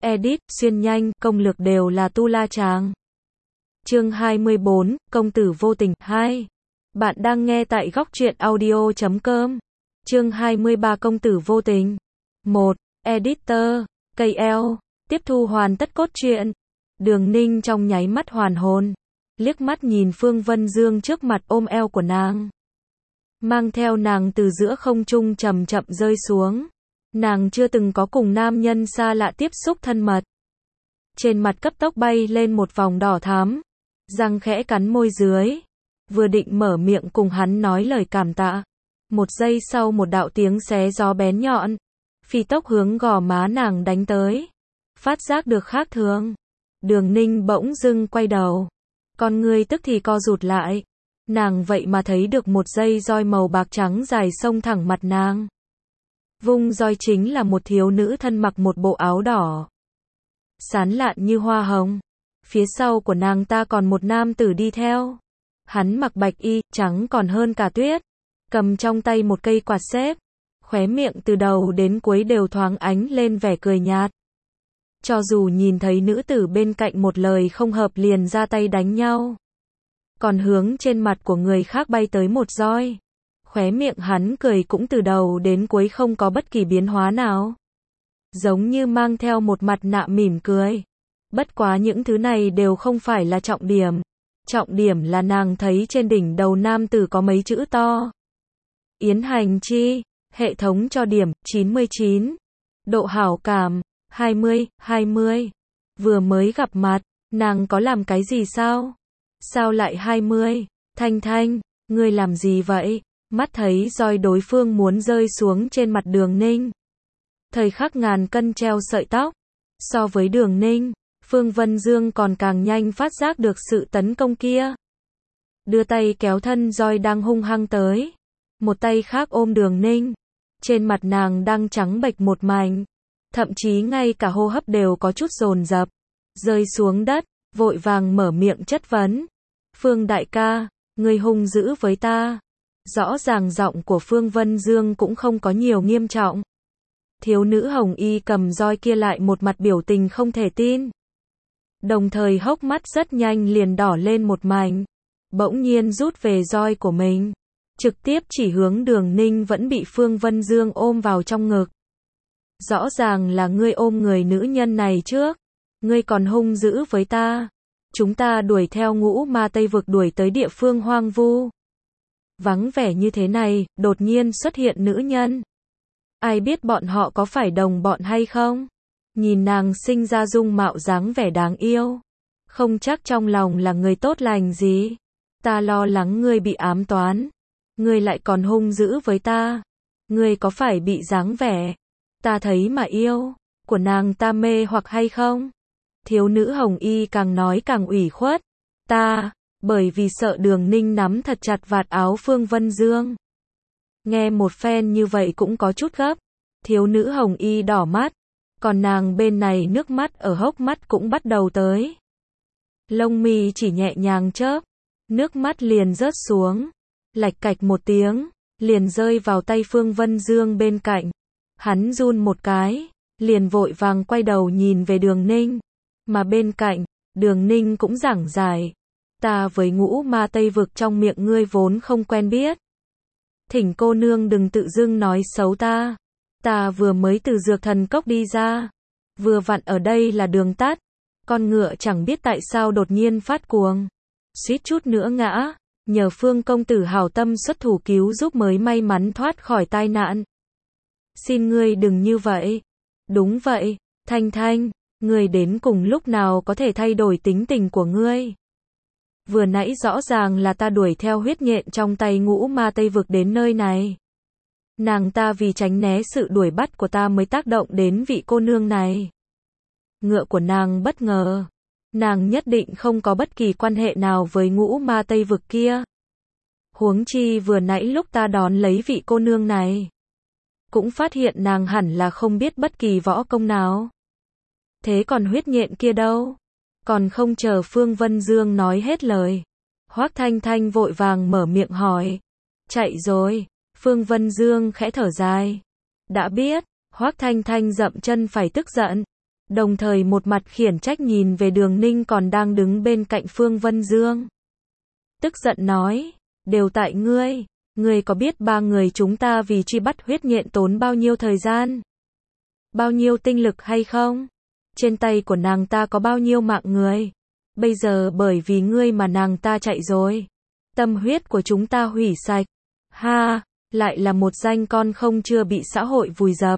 edit, xuyên nhanh, công lược đều là tu la chàng. Chương 24, Công tử vô tình 2. Bạn đang nghe tại góc truyện audio.com. Chương 23 Công tử vô tình. 1. Editor, KL. Tiếp thu hoàn tất cốt truyện. Đường Ninh trong nháy mắt hoàn hồn, liếc mắt nhìn Phương Vân Dương trước mặt ôm eo của nàng, mang theo nàng từ giữa không trung chậm chậm rơi xuống. Nàng chưa từng có cùng nam nhân xa lạ tiếp xúc thân mật. Trên mặt cấp tốc bay lên một vòng đỏ thắm, răng khẽ cắn môi dưới, vừa định mở miệng cùng hắn nói lời cảm tạ. Một giây sau một đạo tiếng xé gió bén nhọn, phi tốc hướng gò má nàng đánh tới. Phát giác được khác thường, Đường Ninh bỗng dưng quay đầu, con ngươi tức thì co rụt lại. Nàng vậy mà thấy được một dây roi màu bạc trắng dài xông thẳng mặt nàng. Vung roi chính là một thiếu nữ thân mặc một bộ áo đỏ, sán lạn như hoa hồng. Phía sau của nàng ta còn một nam tử đi theo. Hắn mặc bạch y, trắng còn hơn cả tuyết, cầm trong tay một cây quạt xếp, khóe miệng từ đầu đến cuối đều thoáng ánh lên vẻ cười nhạt. Cho dù nhìn thấy nữ tử bên cạnh một lời không hợp liền ra tay đánh nhau, còn hướng trên mặt của người khác bay tới một roi. Khóe miệng hắn cười cũng từ đầu đến cuối không có bất kỳ biến hóa nào, giống như mang theo một mặt nạ mỉm cười. Bất quá những thứ này đều không phải là trọng điểm. Trọng điểm là nàng thấy trên đỉnh đầu nam tử có mấy chữ to: Yến Hành Chi. Hệ thống cho điểm 99, độ hảo cảm 20. Vừa mới gặp mặt, nàng có làm cái gì sao? Sao lại 20? Thanh Thanh, ngươi làm gì vậy? Mắt thấy roi đối phương muốn rơi xuống trên mặt Đường Ninh, thời khắc ngàn cân treo sợi tóc. So với Đường Ninh, Phương Vân Dương còn càng nhanh phát giác được sự tấn công kia. Đưa tay kéo thân roi đang hung hăng tới, một tay khác ôm Đường Ninh. Trên mặt nàng đang trắng bệch một mảnh, thậm chí ngay cả hô hấp đều có chút dồn dập. Rơi xuống đất, vội vàng mở miệng chất vấn: Phương đại ca, ngươi hung dữ với ta. Rõ ràng giọng của Phương Vân Dương cũng không có nhiều nghiêm trọng. Thiếu nữ hồng y cầm roi kia lại một mặt biểu tình không thể tin, đồng thời hốc mắt rất nhanh liền đỏ lên một mảnh, bỗng nhiên rút về roi của mình, trực tiếp chỉ hướng Đường Ninh vẫn bị Phương Vân Dương ôm vào trong ngực. Rõ ràng là ngươi ôm người nữ nhân này trước, ngươi còn hung dữ với ta. Chúng ta đuổi theo Ngũ Ma Tây Vực đuổi tới địa phương hoang vu, vắng vẻ như thế này, đột nhiên xuất hiện nữ nhân. Ai biết bọn họ có phải đồng bọn hay không? Nhìn nàng sinh ra dung mạo dáng vẻ đáng yêu, không chắc trong lòng là người tốt lành gì. Ta lo lắng ngươi bị ám toán, ngươi lại còn hung dữ với ta. Ngươi có phải bị dáng vẻ ta thấy mà yêu của nàng ta mê hoặc hay không? Thiếu nữ hồng y càng nói càng ủy khuất. Bởi vì sợ Đường Ninh nắm thật chặt vạt áo Phương Vân Dương. Nghe một phen như vậy cũng có chút gấp. Thiếu nữ hồng y đỏ mắt, còn nàng bên này nước mắt ở hốc mắt cũng bắt đầu tới. Lông mi chỉ nhẹ nhàng chớp, nước mắt liền rớt xuống, lạch cạch một tiếng, liền rơi vào tay Phương Vân Dương bên cạnh. Hắn run một cái, liền vội vàng quay đầu nhìn về Đường Ninh, mà bên cạnh, Đường Ninh cũng giảng giải: Ta với Ngũ Ma Tây Vực trong miệng ngươi vốn không quen biết. Thỉnh cô nương đừng tự dưng nói xấu ta. Ta vừa mới từ dược thần cốc đi ra, vừa vặn ở đây là đường tắt. Con ngựa chẳng biết tại sao đột nhiên phát cuồng, suýt chút nữa ngã, nhờ Phương công tử hảo tâm xuất thủ cứu giúp mới may mắn thoát khỏi tai nạn. Xin ngươi đừng như vậy. Đúng vậy, Thanh Thanh, ngươi đến cùng lúc nào có thể thay đổi tính tình của ngươi? Vừa nãy rõ ràng là ta đuổi theo huyết nhện trong tay Ngũ Ma Tây Vực đến nơi này. Nàng ta vì tránh né sự đuổi bắt của ta mới tác động đến vị cô nương này. Ngựa của nàng bất ngờ. Nàng nhất định không có bất kỳ quan hệ nào với Ngũ Ma Tây Vực kia. Huống chi vừa nãy lúc ta đón lấy vị cô nương này, cũng phát hiện nàng hẳn là không biết bất kỳ võ công nào. Thế còn huyết nhện kia đâu? Còn không chờ Phương Vân Dương nói hết lời, Hoắc Thanh Thanh vội vàng mở miệng hỏi: Chạy rồi. Phương Vân Dương khẽ thở dài. Đã biết. Hoắc Thanh Thanh dậm chân phải tức giận. Đồng thời một mặt khiển trách nhìn về Đường Ninh còn đang đứng bên cạnh Phương Vân Dương. Tức giận nói, đều tại ngươi. Ngươi có biết ba người chúng ta vì truy bắt huyết nhện tốn bao nhiêu thời gian, bao nhiêu tinh lực hay không? Trên tay của nàng ta có bao nhiêu mạng người? Bây giờ bởi vì ngươi mà nàng ta chạy rồi. Tâm huyết của chúng ta hủy sạch. Ha, lại là một danh con không chưa bị xã hội vùi dập.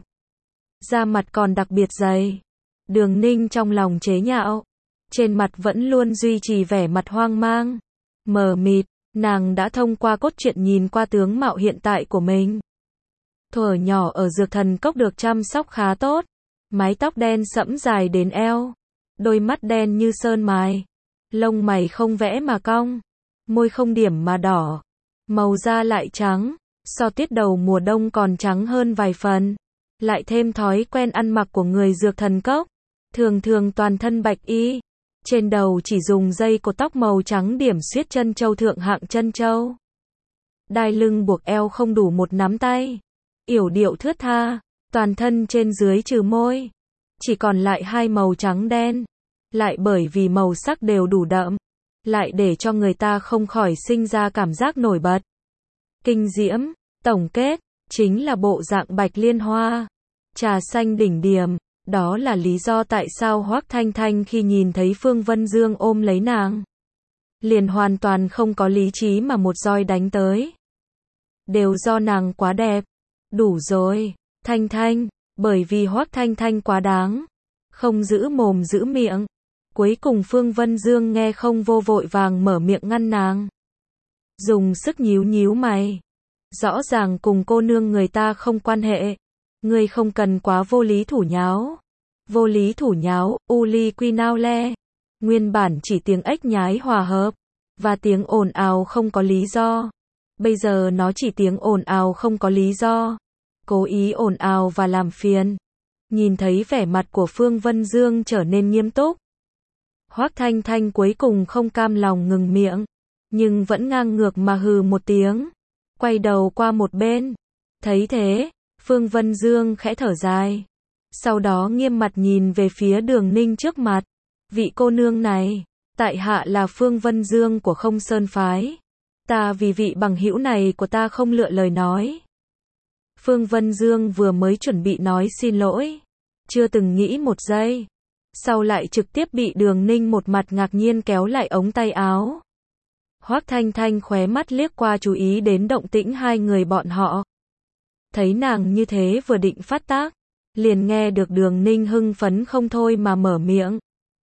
Da mặt còn đặc biệt dày. Đường Ninh trong lòng chế nhạo. Trên mặt vẫn luôn duy trì vẻ mặt hoang mang. Mờ mịt, nàng đã thông qua cốt truyện nhìn qua tướng mạo hiện tại của mình. Thuở nhỏ ở Dược Thần Cốc được chăm sóc khá tốt. Mái tóc đen sẫm dài đến eo. Đôi mắt đen như sơn mài. Lông mày không vẽ mà cong. Môi không điểm mà đỏ. Màu da lại trắng. So tiết đầu mùa đông còn trắng hơn vài phần. Lại thêm thói quen ăn mặc của người Dược Thần Cốc. Thường thường toàn thân bạch y. Trên đầu chỉ dùng dây cột tóc màu trắng điểm xuyết chân châu thượng hạng chân châu. Đai lưng buộc eo không đủ một nắm tay. Yểu điệu thướt tha. Toàn thân trên dưới trừ môi. Chỉ còn lại hai màu trắng đen. Lại bởi vì màu sắc đều đủ đậm. Lại để cho người ta không khỏi sinh ra cảm giác nổi bật. Kinh diễm. Tổng kết. Chính là bộ dạng bạch liên hoa. Trà xanh đỉnh điểm. Đó là lý do tại sao Hoắc Thanh Thanh khi nhìn thấy Phương Vân Dương ôm lấy nàng, liền hoàn toàn không có lý trí mà một roi đánh tới. Đều do nàng quá đẹp. Đủ rồi, Thanh Thanh, bởi vì Hoắc Thanh Thanh quá đáng. Không giữ mồm giữ miệng. Cuối cùng Phương Vân Dương nghe không vô vội vàng mở miệng ngăn nàng. Dùng sức nhíu nhíu mày. Rõ ràng cùng cô nương người ta không quan hệ. Ngươi không cần quá vô lý thủ nháo. Vô lý thủ nháo, uli quy nao le. Nguyên bản chỉ tiếng ếch nhái hòa hợp. Và tiếng ồn ào không có lý do. Bây giờ nó chỉ tiếng ồn ào không có lý do. Cố ý ồn ào và làm phiền. Nhìn thấy vẻ mặt của Phương Vân Dương trở nên nghiêm túc. Hoắc Thanh Thanh cuối cùng không cam lòng ngừng miệng. Nhưng vẫn ngang ngược mà hừ một tiếng. Quay đầu qua một bên. Thấy thế, Phương Vân Dương khẽ thở dài. Sau đó nghiêm mặt nhìn về phía Đường Ninh trước mặt. Vị cô nương này, tại hạ là Phương Vân Dương của Không Sơn Phái. Ta vì vị bằng hữu này của ta không lựa lời nói. Phương Vân Dương vừa mới chuẩn bị nói xin lỗi. Chưa từng nghĩ một giây. Sau lại trực tiếp bị Đường Ninh một mặt ngạc nhiên kéo lại ống tay áo. Hoắc Thanh Thanh khóe mắt liếc qua chú ý đến động tĩnh hai người bọn họ. Thấy nàng như thế vừa định phát tác. Liền nghe được Đường Ninh hưng phấn không thôi mà mở miệng.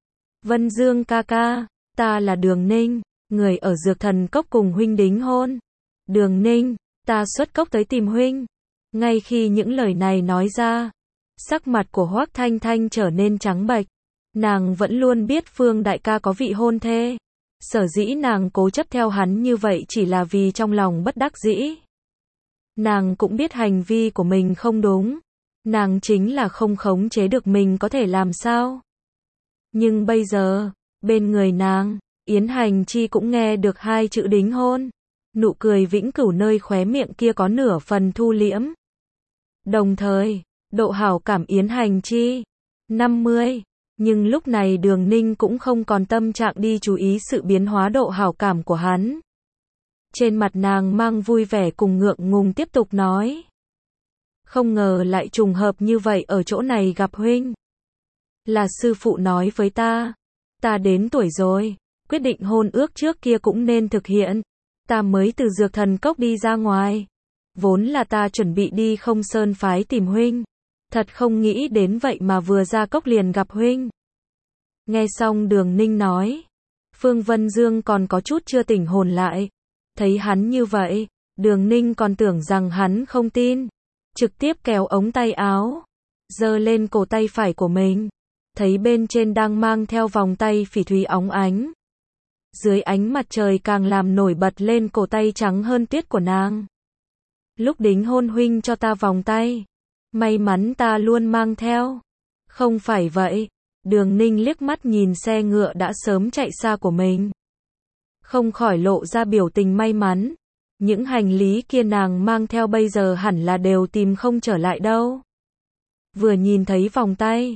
Vân Dương ca ca, ta là Đường Ninh, người ở Dược Thần Cốc cùng huynh đính hôn. Đường Ninh, ta xuất cốc tới tìm huynh. Ngay khi những lời này nói ra, sắc mặt của Hoắc Thanh Thanh trở nên trắng bệch. Nàng vẫn luôn biết Phương đại ca có vị hôn thê. Sở dĩ nàng cố chấp theo hắn như vậy chỉ là vì trong lòng bất đắc dĩ. Nàng cũng biết hành vi của mình không đúng. Nàng chính là không khống chế được mình có thể làm sao. Nhưng bây giờ, bên người nàng, Yến Hành Chi cũng nghe được hai chữ đính hôn. Nụ cười vĩnh cửu nơi khóe miệng kia có nửa phần thu liễm. Đồng thời, độ hảo cảm Yến Hành Chi 50. Nhưng lúc này Đường Ninh cũng không còn tâm trạng đi chú ý sự biến hóa độ hảo cảm của hắn. Trên mặt nàng mang vui vẻ cùng ngượng ngùng tiếp tục nói. Không ngờ lại trùng hợp như vậy ở chỗ này gặp huynh. Là sư phụ nói với ta. Ta đến tuổi rồi, quyết định hôn ước trước kia cũng nên thực hiện. Ta mới từ Dược Thần Cốc đi ra ngoài. Vốn là ta chuẩn bị đi Không Sơn Phái tìm huynh. Thật không nghĩ đến vậy mà vừa ra cốc liền gặp huynh. Nghe xong Đường Ninh nói. Phương Vân Dương còn có chút chưa tỉnh hồn lại. Thấy hắn như vậy, Đường Ninh còn tưởng rằng hắn không tin. Trực tiếp kéo ống tay áo. Giơ lên cổ tay phải của mình. Thấy bên trên đang mang theo vòng tay phỉ thúy óng ánh. Dưới ánh mặt trời càng làm nổi bật lên cổ tay trắng hơn tuyết của nàng. Lúc đính hôn huynh cho ta vòng tay. May mắn ta luôn mang theo. Không phải vậy. Đường Ninh liếc mắt nhìn xe ngựa đã sớm chạy xa của mình. Không khỏi lộ ra biểu tình may mắn. Những hành lý kia nàng mang theo bây giờ hẳn là đều tìm không trở lại đâu. Vừa nhìn thấy vòng tay.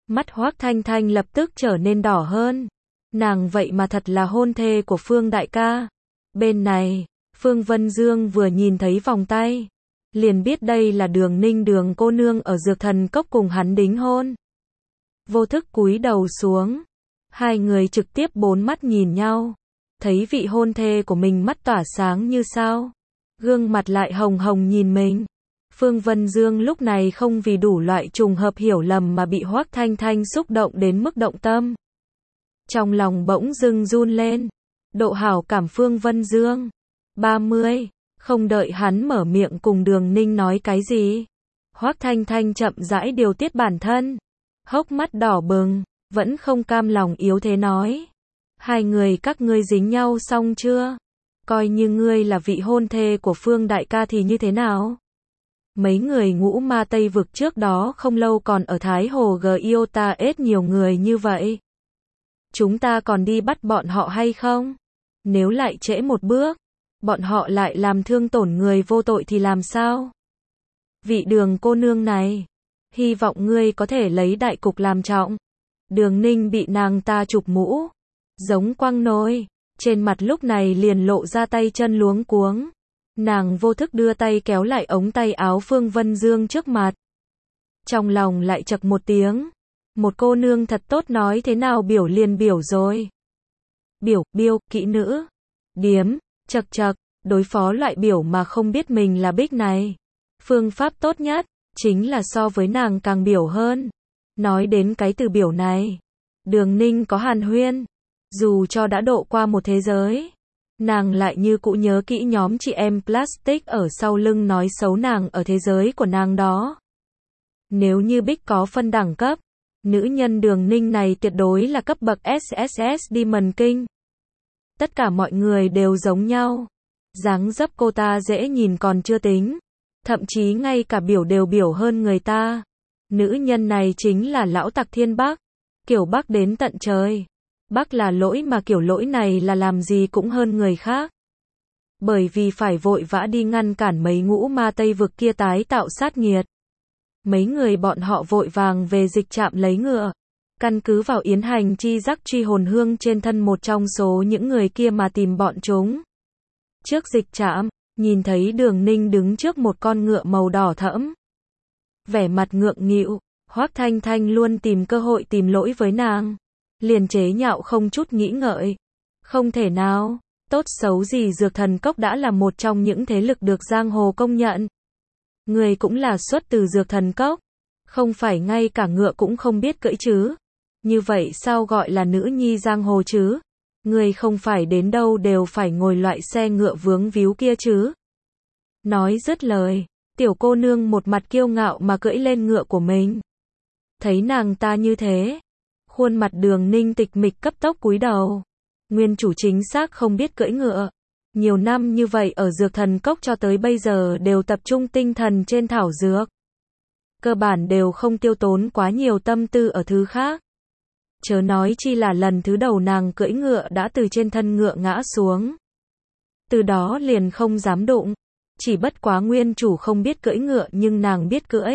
Mắt Hoác Thanh Thanh lập tức trở nên đỏ hơn. Nàng vậy mà thật là hôn thê của Phương đại ca. Bên này, Phương Vân Dương vừa nhìn thấy vòng tay, liền biết đây là Đường Ninh Đường cô nương ở Dược Thần Cốc cùng hắn đính hôn. Vô thức cúi đầu xuống, hai người trực tiếp bốn mắt nhìn nhau, thấy vị hôn thê của mình mắt tỏa sáng như sao, gương mặt lại hồng hồng nhìn mình. Phương Vân Dương lúc này không vì đủ loại trùng hợp hiểu lầm mà bị Hoác Thanh Thanh xúc động đến mức động tâm. Trong lòng bỗng dưng run lên, độ hảo cảm Phương Vân Dương. 30, không đợi hắn mở miệng cùng Đường Ninh nói cái gì. Hoác Thanh Thanh chậm rãi điều tiết bản thân, hốc mắt đỏ bừng, vẫn không cam lòng yếu thế nói. Hai người các ngươi dính nhau xong chưa? Coi như ngươi là vị hôn thê của Phương đại ca thì như thế nào? Mấy người ngũ ma Tây vực trước đó không lâu còn ở Thái Hồ Giota ết nhiều người như vậy. Chúng ta còn đi bắt bọn họ hay không? Nếu lại trễ một bước, bọn họ lại làm thương tổn người vô tội thì làm sao? Vị Đường cô nương này, hy vọng ngươi có thể lấy đại cục làm trọng. Đường Ninh bị nàng ta chụp mũ, giống quăng nồi, trên mặt lúc này liền lộ ra tay chân luống cuống. Nàng vô thức đưa tay kéo lại ống tay áo Phương Vân Dương trước mặt. Trong lòng lại chậc một tiếng. Một cô nương thật tốt nói thế nào biểu liền biểu rồi. Biểu, biêu, kỹ nữ, điếm, chậc chậc, đối phó loại biểu mà không biết mình là bích này. Phương pháp tốt nhất, chính là so với nàng càng biểu hơn. Nói đến cái từ biểu này, Đường Ninh có hàn huyên. Dù cho đã độ qua một thế giới, nàng lại như cũ nhớ kỹ nhóm chị em plastic ở sau lưng nói xấu nàng ở thế giới của nàng đó. Nếu như bích có phân đẳng cấp, nữ nhân Đường Ninh này tuyệt đối là cấp bậc SSS Demon King. Tất cả mọi người đều giống nhau. Dáng dấp cô ta dễ nhìn còn chưa tính, thậm chí ngay cả biểu đều biểu hơn người ta. Nữ nhân này chính là lão tặc thiên Bắc, kiểu Bắc đến tận trời. Bắc là lỗi mà kiểu lỗi này là làm gì cũng hơn người khác. Bởi vì phải vội vã đi ngăn cản mấy ngũ ma Tây vực kia tái tạo sát nghiệt. Mấy người bọn họ vội vàng về dịch trạm lấy ngựa, căn cứ vào yến hành chi giác truy hồn hương trên thân một trong số những người kia mà tìm bọn chúng. Trước dịch trạm, nhìn thấy Đường Ninh đứng trước một con ngựa màu đỏ thẫm. Vẻ mặt ngượng nghịu, Hoác Thanh Thanh luôn tìm cơ hội tìm lỗi với nàng. Liền chế nhạo không chút nghĩ ngợi. Không thể nào, tốt xấu gì Dược Thần Cốc đã là một trong những thế lực được giang hồ công nhận. Người cũng là xuất từ Dược Thần Cốc, không phải ngay cả ngựa cũng không biết cưỡi chứ. Như vậy sao gọi là nữ nhi giang hồ chứ? Người không phải đến đâu đều phải ngồi loại xe ngựa vướng víu kia chứ? Nói dứt lời, tiểu cô nương một mặt kiêu ngạo mà cưỡi lên ngựa của mình. Thấy nàng ta như thế, khuôn mặt Đường Ninh tịch mịch cấp tốc cúi đầu. Nguyên chủ chính xác không biết cưỡi ngựa. Nhiều năm như vậy ở Dược Thần Cốc cho tới bây giờ đều tập trung tinh thần trên thảo dược. Cơ bản đều không tiêu tốn quá nhiều tâm tư ở thứ khác. Chớ nói chi là lần thứ đầu nàng cưỡi ngựa đã từ trên thân ngựa ngã xuống. Từ đó liền không dám đụng. Chỉ bất quá nguyên chủ không biết cưỡi ngựa nhưng nàng biết cưỡi.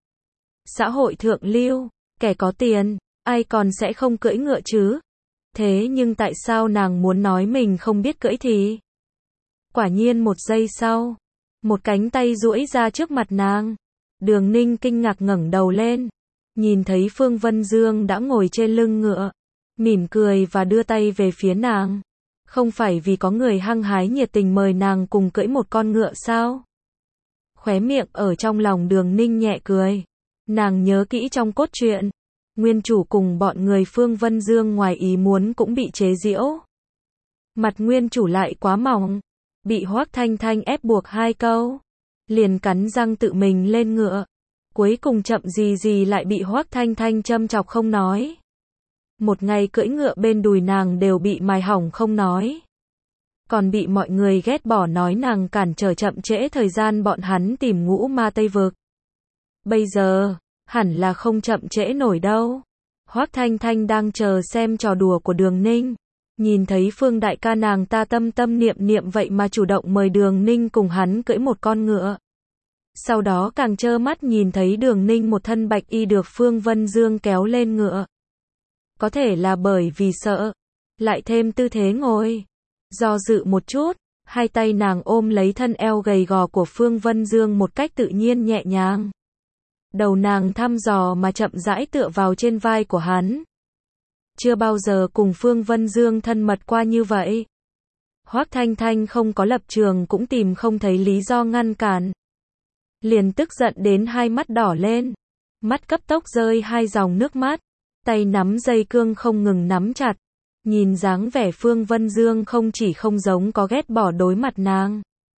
Xã hội thượng lưu, kẻ có tiền, ai còn sẽ không cưỡi ngựa chứ? Thế nhưng tại sao nàng muốn nói mình không biết cưỡi thì? Quả nhiên một giây sau, một cánh tay duỗi ra trước mặt nàng. Đường Ninh kinh ngạc ngẩng đầu lên, nhìn thấy Phương Vân Dương đã ngồi trên lưng ngựa, mỉm cười và đưa tay về phía nàng. Không phải vì có người hăng hái nhiệt tình mời nàng cùng cưỡi một con ngựa sao? Khóe miệng ở trong lòng Đường Ninh nhẹ cười. Nàng nhớ kỹ trong cốt truyện, nguyên chủ cùng bọn người Phương Vân Dương ngoài ý muốn cũng bị chế giễu. Mặt nguyên chủ lại quá mỏng, bị Hoác Thanh Thanh ép buộc hai câu, liền cắn răng tự mình lên ngựa. Cuối cùng chậm gì gì lại bị Hoác Thanh Thanh châm chọc không nói. Một ngày cưỡi ngựa bên đùi nàng đều bị mài hỏng không nói. Còn bị mọi người ghét bỏ nói nàng cản trở chậm trễ thời gian bọn hắn tìm ngũ ma Tây vực. Bây giờ, hẳn là không chậm trễ nổi đâu. Hoác Thanh Thanh đang chờ xem trò đùa của Đường Ninh. Nhìn thấy Phương đại ca nàng ta tâm tâm niệm niệm vậy mà chủ động mời Đường Ninh cùng hắn cưỡi một con ngựa. Sau đó càng trơ mắt nhìn thấy Đường Ninh một thân bạch y được Phương Vân Dương kéo lên ngựa. Có thể là bởi vì sợ, lại thêm tư thế ngồi. Do dự một chút, hai tay nàng ôm lấy thân eo gầy gò của Phương Vân Dương một cách tự nhiên nhẹ nhàng. Đầu nàng thăm dò mà chậm rãi tựa vào trên vai của hắn. Chưa bao giờ cùng Phương Vân Dương thân mật qua như vậy. Hoắc Thanh Thanh không có lập trường cũng tìm không thấy lý do ngăn cản. Liền tức giận đến hai mắt đỏ lên. Mắt cấp tốc rơi hai dòng nước mắt. Tay nắm dây cương không ngừng nắm chặt. Nhìn dáng vẻ Phương Vân Dương không chỉ không giống có ghét bỏ đối mặt nàng.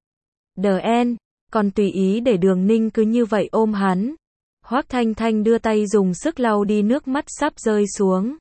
Còn tùy ý để Đường Ninh cứ như vậy ôm hắn. Hoắc Thanh Thanh đưa tay dùng sức lau đi nước mắt sắp rơi xuống.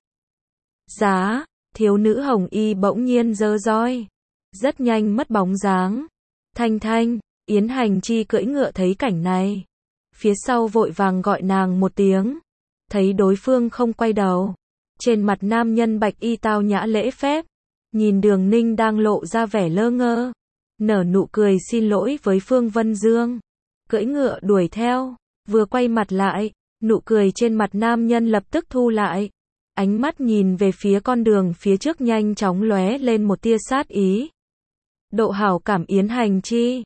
Giá, thiếu nữ hồng y bỗng nhiên giơ roi. Rất nhanh mất bóng dáng. Thanh Thanh, Yến Hành Chi cưỡi ngựa thấy cảnh này. Phía sau vội vàng gọi nàng một tiếng. Thấy đối phương không quay đầu. Trên mặt nam nhân bạch y tao nhã lễ phép. Nhìn Đường Ninh đang lộ ra vẻ lơ ngơ. Nở nụ cười xin lỗi với Phương Vân Dương. Cưỡi ngựa đuổi theo. Vừa quay mặt lại, nụ cười trên mặt nam nhân lập tức thu lại. Ánh mắt nhìn về phía con đường phía trước nhanh chóng lóe lên một tia sát ý. Độ hảo cảm Yến Hành Chi.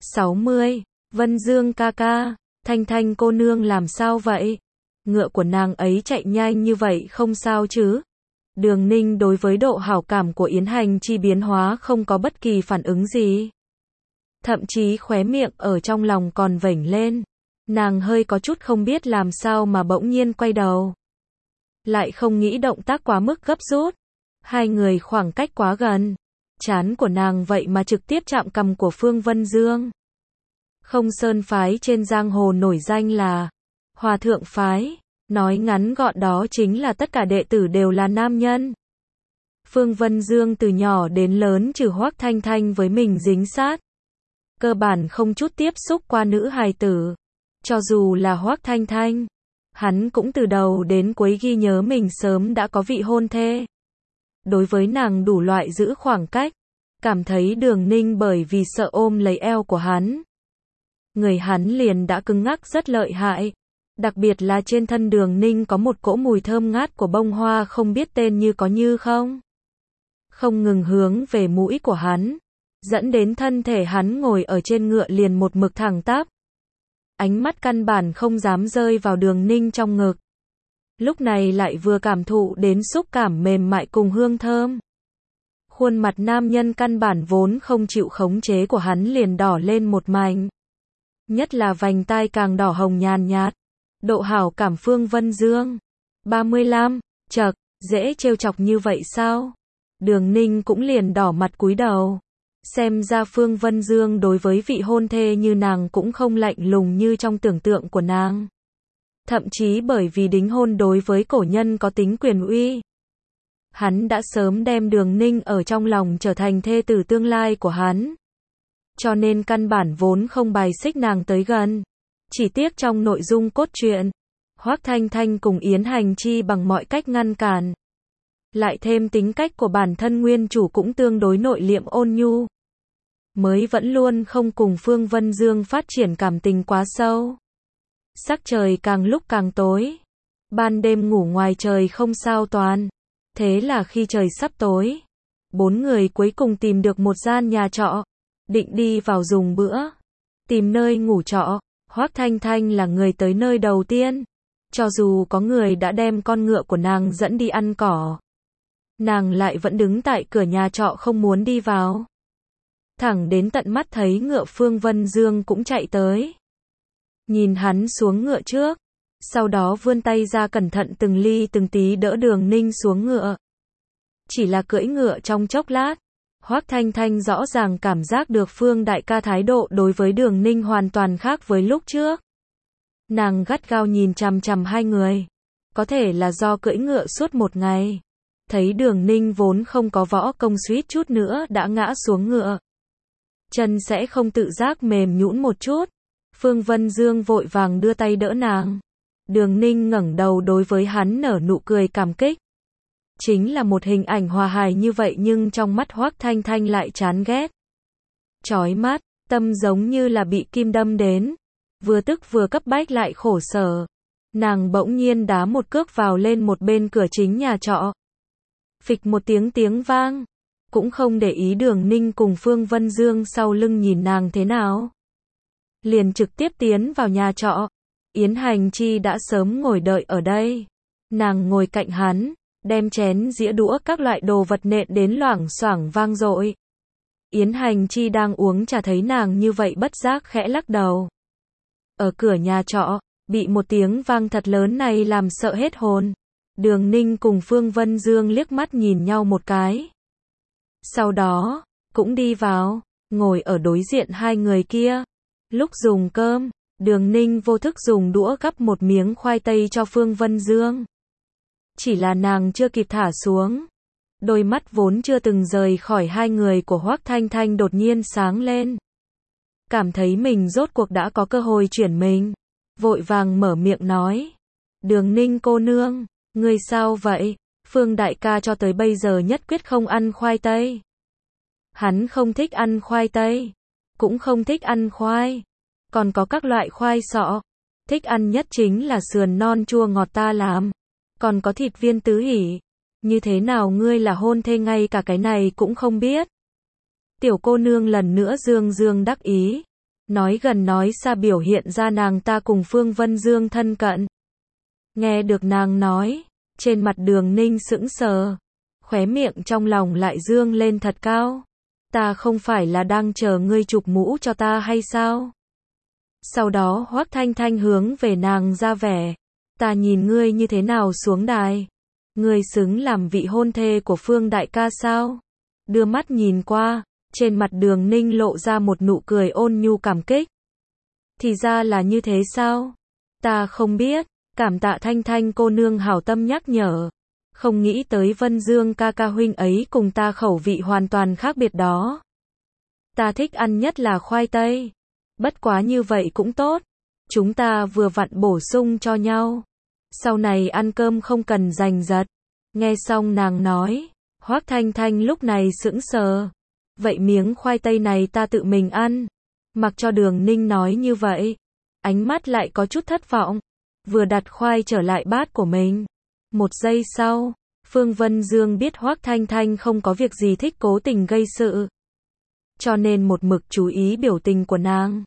60. Vân Dương ca ca. Thanh Thanh cô nương làm sao vậy? Ngựa của nàng ấy chạy nhanh như vậy không sao chứ? Đường Ninh đối với độ hảo cảm của Yến Hành Chi biến hóa không có bất kỳ phản ứng gì. Thậm chí khóe miệng ở trong lòng còn vểnh lên. Nàng hơi có chút không biết làm sao mà bỗng nhiên quay đầu. Lại không nghĩ động tác quá mức gấp rút. Hai người khoảng cách quá gần. Trán của nàng vậy mà trực tiếp chạm cằm của Phương Vân Dương. Không Sơn phái trên giang hồ nổi danh là Hòa Thượng phái. Nói ngắn gọn đó chính là tất cả đệ tử đều là nam nhân. Phương Vân Dương từ nhỏ đến lớn trừ Hoắc Thanh Thanh với mình dính sát. Cơ bản không chút tiếp xúc qua nữ hài tử. Cho dù là Hoắc Thanh Thanh, hắn cũng từ đầu đến cuối ghi nhớ mình sớm đã có vị hôn thê. Đối với nàng đủ loại giữ khoảng cách, cảm thấy Đường Ninh bởi vì sợ ôm lấy eo của hắn. Người hắn liền đã cứng ngắc rất lợi hại. Đặc biệt là trên thân Đường Ninh có một cỗ mùi thơm ngát của bông hoa không biết tên như có như không. Không ngừng hướng về mũi của hắn, dẫn đến thân thể hắn ngồi ở trên ngựa liền một mực thẳng tắp. Ánh mắt căn bản không dám rơi vào Đường Ninh trong ngực. Lúc này lại vừa cảm thụ đến xúc cảm mềm mại cùng hương thơm. Khuôn mặt nam nhân căn bản vốn không chịu khống chế của hắn liền đỏ lên một mảnh. Nhất là vành tai càng đỏ hồng nhàn nhạt. Độ hảo cảm Phương Vân Dương. 35. Chậc, dễ trêu chọc như vậy sao? Đường Ninh cũng liền đỏ mặt cúi đầu. Xem ra Phương Vân Dương đối với vị hôn thê như nàng cũng không lạnh lùng như trong tưởng tượng của nàng. Thậm chí bởi vì đính hôn đối với cổ nhân có tính quyền uy. Hắn đã sớm đem Đường Ninh ở trong lòng trở thành thê tử tương lai của hắn. Cho nên căn bản vốn không bài xích nàng tới gần. Chỉ tiếc trong nội dung cốt truyện, Hoắc Thanh Thanh cùng Yến Hành Chi bằng mọi cách ngăn cản. Lại thêm tính cách của bản thân nguyên chủ cũng tương đối nội liệm ôn nhu. Mới vẫn luôn không cùng Phương Vân Dương phát triển cảm tình quá sâu. Sắc trời càng lúc càng tối. Ban đêm ngủ ngoài trời không sao toàn. Thế là khi trời sắp tối, bốn người cuối cùng tìm được một gian nhà trọ. Định đi vào dùng bữa. Tìm nơi ngủ trọ. Hoắc Thanh Thanh là người tới nơi đầu tiên. Cho dù có người đã đem con ngựa của nàng dẫn đi ăn cỏ, nàng lại vẫn đứng tại cửa nhà trọ không muốn đi vào. Thẳng đến tận mắt thấy ngựa Phương Vân Dương cũng chạy tới. Nhìn hắn xuống ngựa trước, sau đó vươn tay ra cẩn thận từng ly từng tí đỡ Đường Ninh xuống ngựa. Chỉ là cưỡi ngựa trong chốc lát, Hoắc Thanh Thanh rõ ràng cảm giác được Phương đại ca thái độ đối với Đường Ninh hoàn toàn khác với lúc trước. Nàng gắt gao nhìn chằm chằm hai người. Có thể là do cưỡi ngựa suốt một ngày. Thấy Đường Ninh vốn không có võ công suýt chút nữa đã ngã xuống ngựa. Chân sẽ không tự giác mềm nhũn một chút. Phương Vân Dương vội vàng đưa tay đỡ nàng. Đường Ninh ngẩng đầu đối với hắn nở nụ cười cảm kích. Chính là một hình ảnh hòa hài như vậy nhưng trong mắt Hoắc Thanh Thanh lại chán ghét. Chói mắt, tâm giống như là bị kim đâm đến. vừa tức vừa cấp bách lại khổ sở. Nàng bỗng nhiên đá một cước vào lên một bên cửa chính nhà trọ. Phịch một tiếng vang. Cũng không để ý Đường Ninh cùng Phương Vân Dương sau lưng nhìn nàng thế nào. Liền trực tiếp tiến vào nhà trọ. Yến Hành Chi đã sớm ngồi đợi ở đây. Nàng ngồi cạnh hắn, đem chén dĩa đũa các loại đồ vật nện đến loảng xoảng vang dội. Yến Hành Chi đang uống trà thấy nàng như vậy bất giác khẽ lắc đầu. Ở cửa nhà trọ, bị một tiếng vang thật lớn này làm sợ hết hồn. Đường Ninh cùng Phương Vân Dương liếc mắt nhìn nhau một cái. Sau đó, cũng đi vào, ngồi ở đối diện hai người kia. Lúc dùng cơm, Đường Ninh vô thức dùng đũa gắp một miếng khoai tây cho Phương Vân Dương. Chỉ là nàng chưa kịp thả xuống. Đôi mắt vốn chưa từng rời khỏi hai người của Hoắc Thanh Thanh đột nhiên sáng lên. Cảm thấy mình rốt cuộc đã có cơ hội chuyển mình. Vội vàng mở miệng nói. Đường Ninh cô nương, ngươi sao vậy? Phương đại ca cho tới bây giờ nhất quyết không ăn khoai tây. Hắn không thích ăn khoai tây. Cũng không thích ăn khoai. Còn có các loại khoai sọ. Thích ăn nhất chính là sườn non chua ngọt ta làm. Còn có thịt viên tứ hỉ. Như thế nào ngươi là hôn thê ngay cả cái này cũng không biết. Tiểu cô nương lần nữa dương dương đắc ý. Nói gần nói xa biểu hiện ra nàng ta cùng Phương Vân Dương thân cận. Nghe được nàng nói, trên mặt Đường Ninh sững sờ. Khóe miệng trong lòng lại dương lên thật cao. Ta không phải là đang chờ ngươi chụp mũ cho ta hay sao? Sau đó Hoắc Thanh Thanh hướng về nàng ra vẻ. Ta nhìn ngươi như thế nào xuống đài? Ngươi xứng làm vị hôn thê của Phương đại ca sao? Đưa mắt nhìn qua, trên mặt Đường Ninh lộ ra một nụ cười ôn nhu cảm kích. Thì ra là như thế sao? Ta không biết, cảm tạ Thanh Thanh cô nương hảo tâm nhắc nhở. Không nghĩ tới Vân Dương ca ca huynh ấy cùng ta khẩu vị hoàn toàn khác biệt đó. Ta thích ăn nhất là khoai tây. Bất quá như vậy cũng tốt. Chúng ta vừa vặn bổ sung cho nhau. Sau này ăn cơm không cần giành giật. Nghe xong nàng nói, Hoắc Thanh Thanh lúc này sững sờ. Vậy miếng khoai tây này ta tự mình ăn. Mặc cho Đường Ninh nói như vậy, ánh mắt lại có chút thất vọng. Vừa đặt khoai trở lại bát của mình. Một giây sau, Phương Vân Dương biết Hoắc Thanh Thanh không có việc gì thích cố tình gây sự. Cho nên một mực chú ý biểu tình của nàng.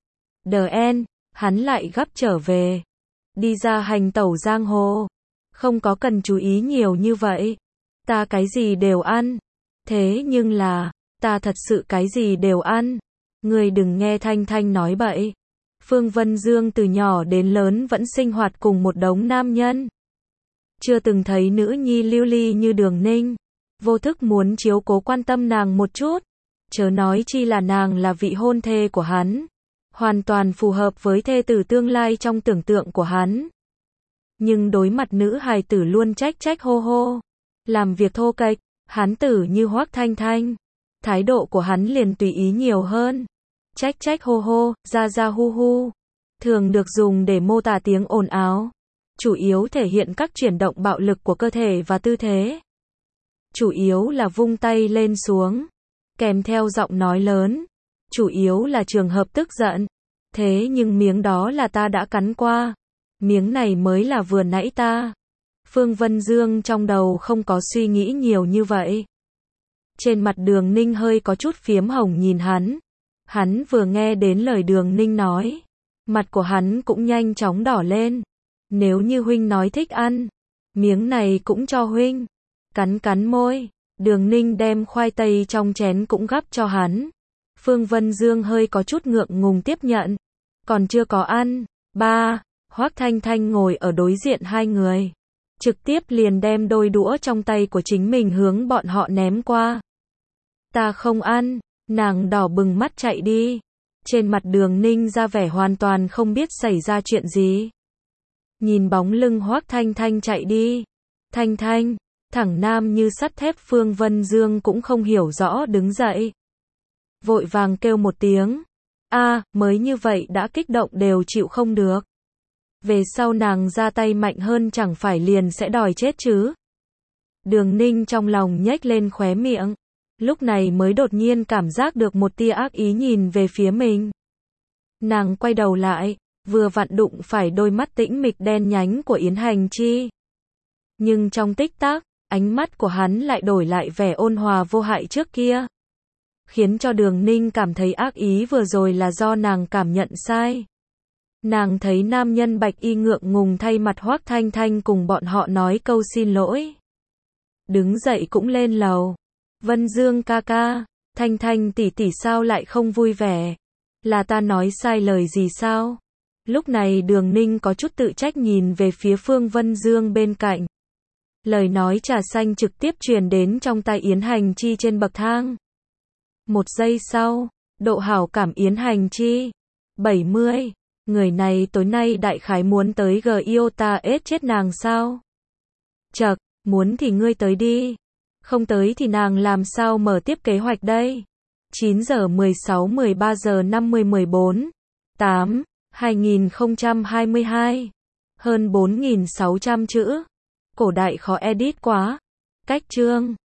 DN, hắn lại gấp trở về. Đi ra hành tẩu giang hồ. Không có cần chú ý nhiều như vậy. Ta cái gì đều ăn. Thế nhưng là, ta thật sự cái gì đều ăn. Ngươi đừng nghe Thanh Thanh nói bậy. Phương Vân Dương từ nhỏ đến lớn vẫn sinh hoạt cùng một đống nam nhân. Chưa từng thấy nữ nhi lưu ly như Đường Ninh. Vô thức muốn chiếu cố quan tâm nàng một chút. Chớ nói chi là nàng là vị hôn thê của hắn. Hoàn toàn phù hợp với thê tử tương lai trong tưởng tượng của hắn. Nhưng đối mặt nữ hài tử luôn trách hô hô. Làm việc thô kệch, hán tử như Hoắc Thanh Thanh. Thái độ của hắn liền tùy ý nhiều hơn. Trách hô hô, ra hu hu. Thường được dùng để mô tả tiếng ồn ào. Chủ yếu thể hiện các chuyển động bạo lực của cơ thể và tư thế. Chủ yếu là vung tay lên xuống. Kèm theo giọng nói lớn. Chủ yếu là trường hợp tức giận. Thế nhưng miếng đó là ta đã cắn qua. Miếng này mới là vừa nãy ta. Phương Vân Dương trong đầu không có suy nghĩ nhiều như vậy. Trên mặt Đường Ninh hơi có chút phiếm hồng nhìn hắn. Hắn vừa nghe đến lời Đường Ninh nói. Mặt của hắn cũng nhanh chóng đỏ lên. Nếu như huynh nói thích ăn. Miếng này cũng cho huynh. Cắn môi. Đường Ninh đem khoai tây trong chén cũng gắp cho hắn. Phương Vân Dương hơi có chút ngượng ngùng tiếp nhận. Còn chưa có ăn. Ba. Hoắc Thanh Thanh ngồi ở đối diện hai người. Trực tiếp liền đem đôi đũa trong tay của chính mình hướng bọn họ ném qua. Ta không ăn. Nàng đỏ bừng mắt chạy đi. Trên mặt Đường Ninh ra vẻ hoàn toàn không biết xảy ra chuyện gì. Nhìn bóng lưng Hoắc Thanh Thanh chạy đi. Thanh Thanh, thẳng nam như sắt thép Phương Vân Dương cũng không hiểu rõ đứng dậy. Vội vàng kêu một tiếng. Mới như vậy đã kích động đều chịu không được. Về sau nàng ra tay mạnh hơn chẳng phải liền sẽ đòi chết chứ. Đường Ninh trong lòng nhếch lên khóe miệng. Lúc này mới đột nhiên cảm giác được một tia ác ý nhìn về phía mình. Nàng quay đầu lại, vừa vặn đụng phải đôi mắt tĩnh mịch đen nhánh của Yến Hành Chi. Nhưng trong tích tắc, ánh mắt của hắn lại đổi lại vẻ ôn hòa vô hại trước kia, khiến cho Đường Ninh cảm thấy ác ý vừa rồi là do nàng cảm nhận sai. Nàng thấy nam nhân bạch y ngượng ngùng thay mặt Hoắc Thanh Thanh cùng bọn họ nói câu xin lỗi. Đứng dậy cũng lên lầu. Vân Dương ca ca, Thanh Thanh tỷ tỷ sao lại không vui vẻ? Là ta nói sai lời gì sao? Lúc này Đường Ninh có chút tự trách nhìn về phía Phương Vân Dương bên cạnh. Lời nói trà xanh trực tiếp truyền đến trong tai Yến Hành Chi trên bậc thang. Một giây sau, độ hảo cảm Yến Hành Chi 70. Người này tối nay đại khái muốn tới Giota ết chết nàng sao? Chậc, muốn thì ngươi tới đi. Không tới thì nàng làm sao mở tiếp kế hoạch đây? 9 giờ 16 13 giờ 50 14 8 2022. Hơn 4.600 chữ. Cổ đại khó edit quá. Cách chương